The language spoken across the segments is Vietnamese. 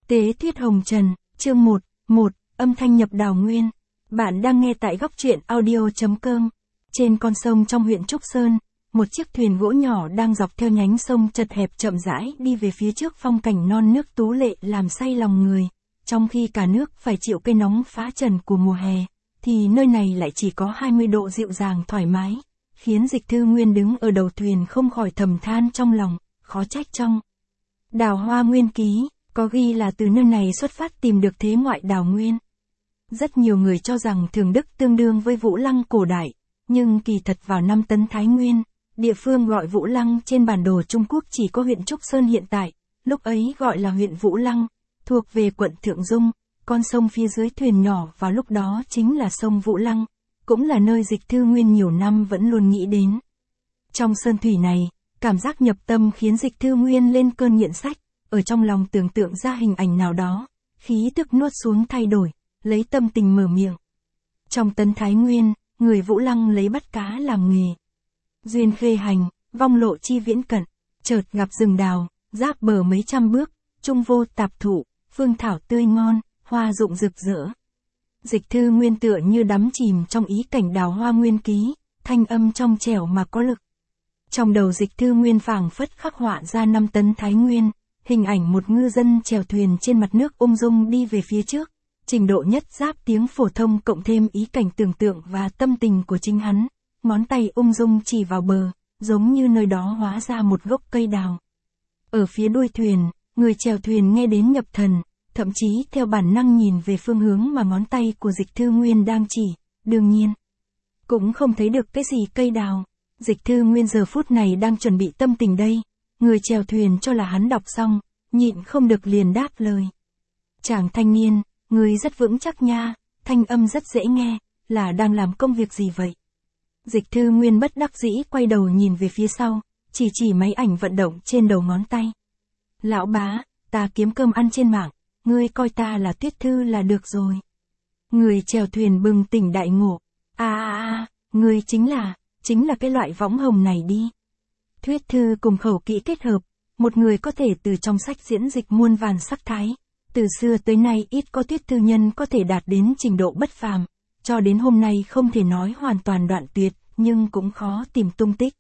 Tế Thuyết Hồng Trần, chương 1, âm thanh nhập đào nguyên. Bạn đang nghe tại góc truyện audio.com. Trên con sông trong huyện Trúc Sơn, một chiếc thuyền gỗ nhỏ đang dọc theo nhánh sông chật hẹp chậm rãi đi về phía trước, phong cảnh non nước tú lệ làm say lòng người. Trong khi cả nước phải chịu cây nóng phá trần của mùa hè, thì nơi này lại chỉ có 20 độ dịu dàng thoải mái, khiến Dịch Thư Nguyên đứng ở đầu thuyền không khỏi thầm than trong lòng, khó trách trong Đào Hoa Nguyên Ký có ghi là từ nơi này xuất phát tìm được thế ngoại đào nguyên. Rất nhiều người cho rằng Thường Đức tương đương với Vũ Lăng cổ đại, nhưng kỳ thật vào năm Tấn Thái Nguyên, địa phương gọi Vũ Lăng trên bản đồ Trung Quốc chỉ có huyện Trúc Sơn hiện tại, lúc ấy gọi là huyện Vũ Lăng, thuộc về quận Thượng Dung. Con sông phía dưới thuyền nhỏ vào lúc đó chính là sông Vũ Lăng, cũng là nơi Dịch Thư Nguyên nhiều năm vẫn luôn nghĩ đến. Trong sơn thủy này, cảm giác nhập tâm khiến Dịch Thư Nguyên lên cơn nghiện sách, ở trong lòng tưởng tượng ra hình ảnh nào đó, khí tức nuốt xuống thay đổi, lấy tâm tình mở miệng. Trong Tấn Thái Nguyên, người Vũ Lăng lấy bắt cá làm nghề. Duyên khê hành, vong lộ chi viễn cận, chợt gặp rừng đào, giáp bờ mấy trăm bước, trung vô tạp thụ, phương thảo tươi ngon, hoa rụng rực rỡ. Dịch Thư Nguyên tựa như đắm chìm trong ý cảnh Đào Hoa Nguyên Ký, thanh âm trong trẻo mà có lực. Trong đầu Dịch Thư Nguyên phảng phất khắc họa ra năm Tấn Thái Nguyên, hình ảnh một ngư dân chèo thuyền trên mặt nước ung dung đi về phía trước, trình độ nhất giáp tiếng phổ thông cộng thêm ý cảnh tưởng tượng và tâm tình của chính hắn, ngón tay ung dung chỉ vào bờ, giống như nơi đó hóa ra một gốc cây đào. Ở phía đuôi thuyền, người chèo thuyền nghe đến nhập thần, thậm chí theo bản năng nhìn về phương hướng mà ngón tay của Dịch Thư Nguyên đang chỉ, đương nhiên cũng không thấy được cái gì cây đào. Dịch Thư Nguyên giờ phút này đang chuẩn bị tâm tình đây, người chèo thuyền cho là hắn đọc xong, nhịn không được liền đáp lời. Chàng thanh niên, người rất vững chắc nha, thanh âm rất dễ nghe, là đang làm công việc gì vậy? Dịch Thư Nguyên bất đắc dĩ quay đầu nhìn về phía sau, chỉ máy ảnh vận động trên đầu ngón tay. Lão bá, ta kiếm cơm ăn trên mạng, ngươi coi ta là Tuyết Thư là được rồi. Người chèo thuyền bừng tỉnh đại ngộ. Ngươi chính là cái loại võng hồng này đi. Thuyết Thư cùng khẩu kỹ kết hợp, một người có thể từ trong sách diễn dịch muôn vàn sắc thái. Từ xưa tới nay ít có Tuyết Thư nhân có thể đạt đến trình độ bất phàm, cho đến hôm nay không thể nói hoàn toàn đoạn tuyệt, nhưng cũng khó tìm tung tích.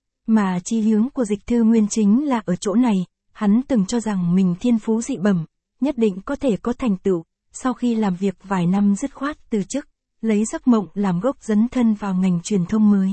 Mà chí hướng của Dịch Thư Nguyên chính là ở chỗ này, hắn từng cho rằng mình thiên phú dị bẩm, nhất định có thể có thành tựu, sau khi làm việc vài năm dứt khoát từ chức, lấy giấc mộng làm gốc dấn thân vào ngành truyền thông mới.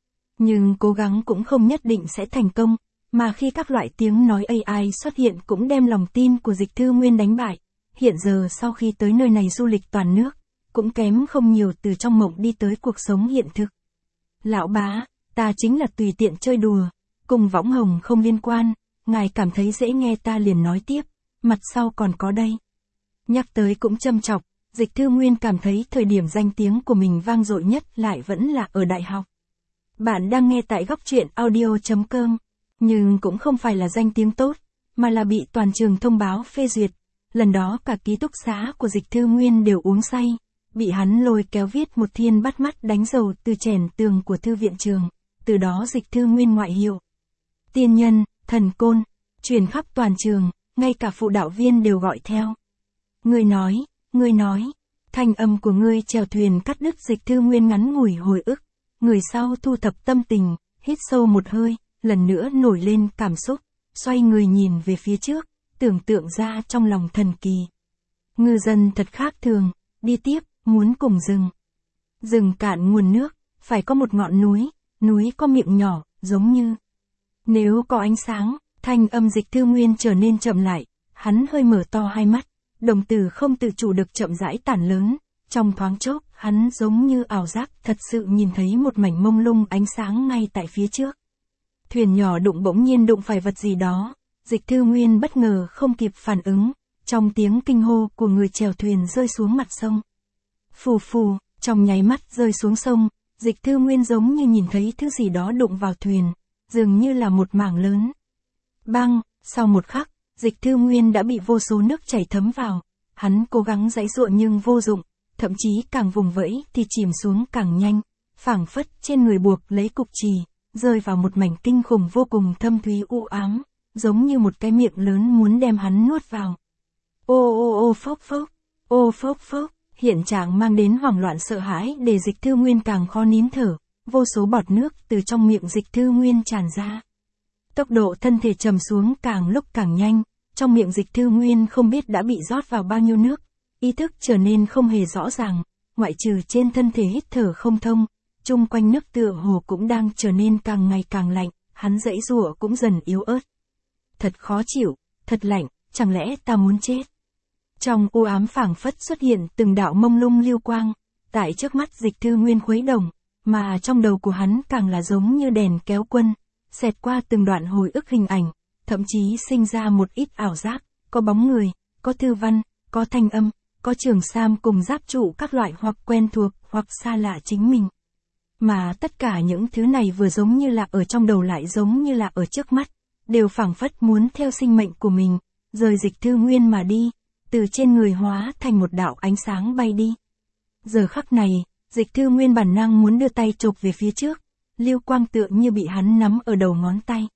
Nhưng cố gắng cũng không nhất định sẽ thành công, mà khi các loại tiếng nói AI xuất hiện cũng đem lòng tin của Dịch Thư Nguyên đánh bại. Hiện giờ sau khi tới nơi này du lịch toàn nước, cũng kém không nhiều từ trong mộng đi tới cuộc sống hiện thực. Lão bá, ta chính là tùy tiện chơi đùa, cùng võng hồng không liên quan, ngài cảm thấy dễ nghe ta liền nói tiếp, mặt sau còn có đây. Nhắc tới cũng châm chọc, Dịch Thư Nguyên cảm thấy thời điểm danh tiếng của mình vang dội nhất lại vẫn là ở đại học. Bạn đang nghe tại góc truyện audio.com, nhưng cũng không phải là danh tiếng tốt, mà là bị toàn trường thông báo phê duyệt. Lần đó cả ký túc xá của Dịch Thư Nguyên đều uống say, bị hắn lôi kéo viết một thiên bắt mắt đánh dầu từ chèn tường của thư viện trường, từ đó Dịch Thư Nguyên ngoại hiệu tiên nhân, thần côn, truyền khắp toàn trường, ngay cả phụ đạo viên đều gọi theo. Ngươi nói, thanh âm của ngươi chèo thuyền cắt đứt Dịch Thư Nguyên ngắn ngủi hồi ức. Người sau thu thập tâm tình, hít sâu một hơi, lần nữa nổi lên cảm xúc, xoay người nhìn về phía trước, tưởng tượng ra trong lòng thần kỳ. Ngư dân thật khác thường, đi tiếp, muốn cùng rừng. Rừng cạn nguồn nước, phải có một ngọn núi, núi có miệng nhỏ, giống như nếu có ánh sáng. Thanh âm Dịch Thư Nguyên trở nên chậm lại, hắn hơi mở to hai mắt, đồng tử không tự chủ được chậm rãi tản lớn, trong thoáng chốc, hắn giống như ảo giác thật sự nhìn thấy một mảnh mông lung ánh sáng ngay tại phía trước. Thuyền nhỏ bỗng nhiên đụng phải vật gì đó, Dịch Thư Nguyên bất ngờ không kịp phản ứng, trong tiếng kinh hô của người chèo thuyền rơi xuống mặt sông. Phù phù, trong nháy mắt rơi xuống sông, Dịch Thư Nguyên giống như nhìn thấy thứ gì đó đụng vào thuyền, dường như là một mảng lớn. Bang, sau một khắc, Dịch Thư Nguyên đã bị vô số nước chảy thấm vào, hắn cố gắng giãy giụa nhưng vô dụng, thậm chí càng vùng vẫy thì chìm xuống càng nhanh, phảng phất trên người buộc lấy cục chì, rơi vào một mảnh kinh khủng vô cùng thâm thúy u ám, giống như một cái miệng lớn muốn đem hắn nuốt vào. Ô phốc phốc, ô phốc phốc, hiện trạng mang đến hoảng loạn sợ hãi để Dịch Thư Nguyên càng khó nín thở, vô số bọt nước từ trong miệng Dịch Thư Nguyên tràn ra. Tốc độ thân thể trầm xuống càng lúc càng nhanh, trong miệng Dịch Thư Nguyên không biết đã bị rót vào bao nhiêu nước, ý thức trở nên không hề rõ ràng, ngoại trừ trên thân thể hít thở không thông, chung quanh nước tựa hồ cũng đang trở nên càng ngày càng lạnh, hắn giãy giụa cũng dần yếu ớt. Thật khó chịu, thật lạnh, chẳng lẽ ta muốn chết? Trong u ám phảng phất xuất hiện từng đạo mông lung lưu quang, tại trước mắt Dịch Thư Nguyên khuấy động, mà trong đầu của hắn càng là giống như đèn kéo quân, xẹt qua từng đoạn hồi ức hình ảnh, thậm chí sinh ra một ít ảo giác, có bóng người, có thư văn, có thanh âm, có trường sam cùng giáp trụ các loại hoặc quen thuộc hoặc xa lạ chính mình. Mà tất cả những thứ này vừa giống như là ở trong đầu lại giống như là ở trước mắt, đều phảng phất muốn theo sinh mệnh của mình, rời Dịch Thư Nguyên mà đi, từ trên người hóa thành một đạo ánh sáng bay đi. Giờ khắc này, Dịch Thư Nguyên bản năng muốn đưa tay chộp về phía trước, lưu quang tựa như bị hắn nắm ở đầu ngón tay.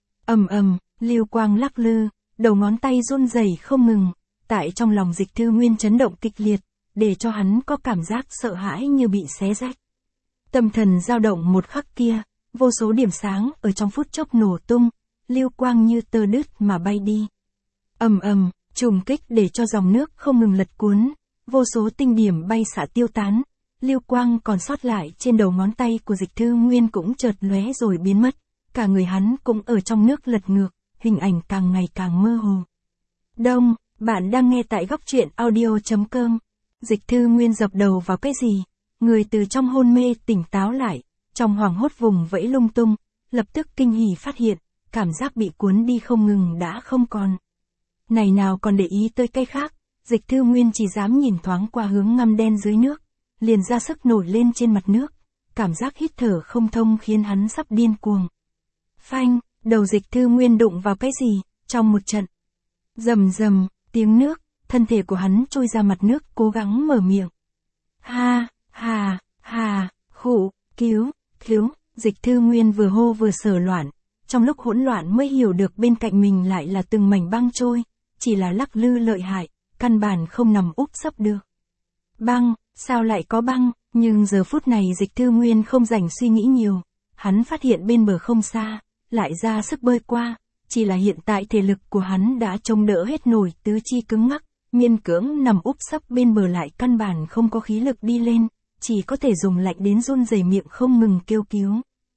Lưu quang lắc lư, đầu ngón tay run rẩy không ngừng, tại trong lòng Dịch Thư Nguyên chấn động kịch liệt, để cho hắn có cảm giác sợ hãi như bị xé rách. Tâm thần dao động một khắc kia, vô số điểm sáng ở trong phút chốc nổ tung, lưu quang như tơ đứt mà bay đi. Trùng kích để cho dòng nước không ngừng lật cuốn, vô số tinh điểm bay xả tiêu tán, lưu quang còn sót lại trên đầu ngón tay của Dịch Thư Nguyên cũng chợt lóe rồi biến mất, cả người hắn cũng ở trong nước lật ngược, hình ảnh càng ngày càng mơ hồ. Đông, bạn đang nghe tại góc truyện audio.com. Dịch Thư Nguyên dập đầu vào cái gì? Người từ trong hôn mê tỉnh táo lại, trong hoảng hốt vùng vẫy lung tung, lập tức kinh hỉ phát hiện, cảm giác bị cuốn đi không ngừng đã không còn. Này nào còn để ý tới cái khác, Dịch Thư Nguyên chỉ dám nhìn thoáng qua hướng ngăm đen dưới nước, liền ra sức nổi lên trên mặt nước, cảm giác hít thở không thông khiến hắn sắp điên cuồng. Phanh, đầu Dịch Thư Nguyên đụng vào cái gì, trong một trận. Rầm rầm, tiếng nước, thân thể của hắn trôi ra mặt nước cố gắng mở miệng. Khụ, cứu, Dịch Thư Nguyên vừa hô vừa sờ loạn, trong lúc hỗn loạn mới hiểu được bên cạnh mình lại là từng mảnh băng trôi, chỉ là lắc lư lợi hại, căn bản không nằm úp sấp được. Băng, sao lại có băng, nhưng giờ phút này Dịch Thư Nguyên không rảnh suy nghĩ nhiều, hắn phát hiện bên bờ không xa, lại ra sức bơi qua, chỉ là hiện tại thể lực của hắn đã chống đỡ hết nổi tứ chi cứng ngắc, miên cưỡng nằm úp sấp bên bờ lại căn bản không có khí lực đi lên, chỉ có thể dùng lạnh đến run rẩy miệng không ngừng kêu cứu.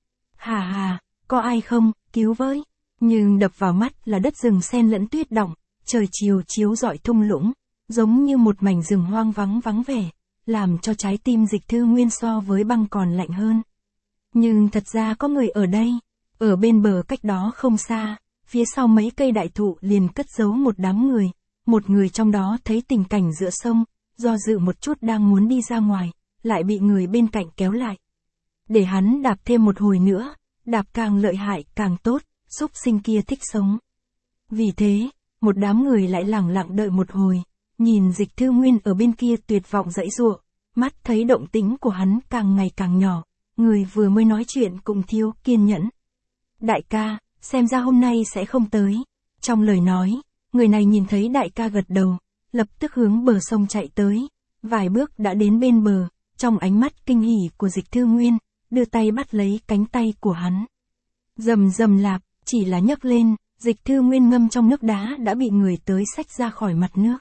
Có ai không, cứu với. Nhưng đập vào mắt là đất rừng xen lẫn tuyết đọng, trời chiều chiếu rọi thung lũng, giống như một mảnh rừng hoang vắng vẻ, làm cho trái tim Dịch Thư Nguyên so với băng còn lạnh hơn. Nhưng thật ra có người ở đây, ở bên bờ cách đó không xa, phía sau mấy cây đại thụ liền cất giấu một đám người, một người trong đó thấy tình cảnh giữa sông, do dự một chút đang muốn đi ra ngoài, lại bị người bên cạnh kéo lại. Để hắn đạp thêm một hồi nữa, đạp càng lợi hại càng tốt, súc sinh kia thích sống. Vì thế, một đám người lại lẳng lặng đợi một hồi, nhìn Dịch Thư Nguyên ở bên kia tuyệt vọng giãy giụa, mắt thấy động tĩnh của hắn càng ngày càng nhỏ, người vừa mới nói chuyện cũng thiếu kiên nhẫn. Đại ca, xem ra hôm nay sẽ không tới. Trong lời nói, người này nhìn thấy đại ca gật đầu, lập tức hướng bờ sông chạy tới, vài bước đã đến bên bờ, trong ánh mắt kinh hỉ của Dịch Thư Nguyên, đưa tay bắt lấy cánh tay của hắn. Rầm lạp, chỉ là nhấc lên, Dịch Thư Nguyên ngâm trong nước đá đã bị người tới xách ra khỏi mặt nước.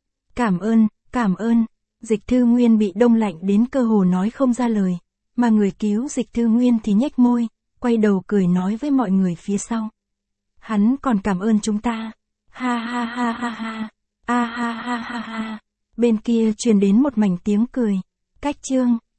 Cảm ơn, Dịch Thư Nguyên bị đông lạnh đến cơ hồ nói không ra lời, mà người cứu Dịch Thư Nguyên thì nhếch môi, quay đầu cười nói với mọi người phía sau. Hắn còn cảm ơn chúng ta. Ha. Bên kia truyền đến một mảnh tiếng cười. Cách chương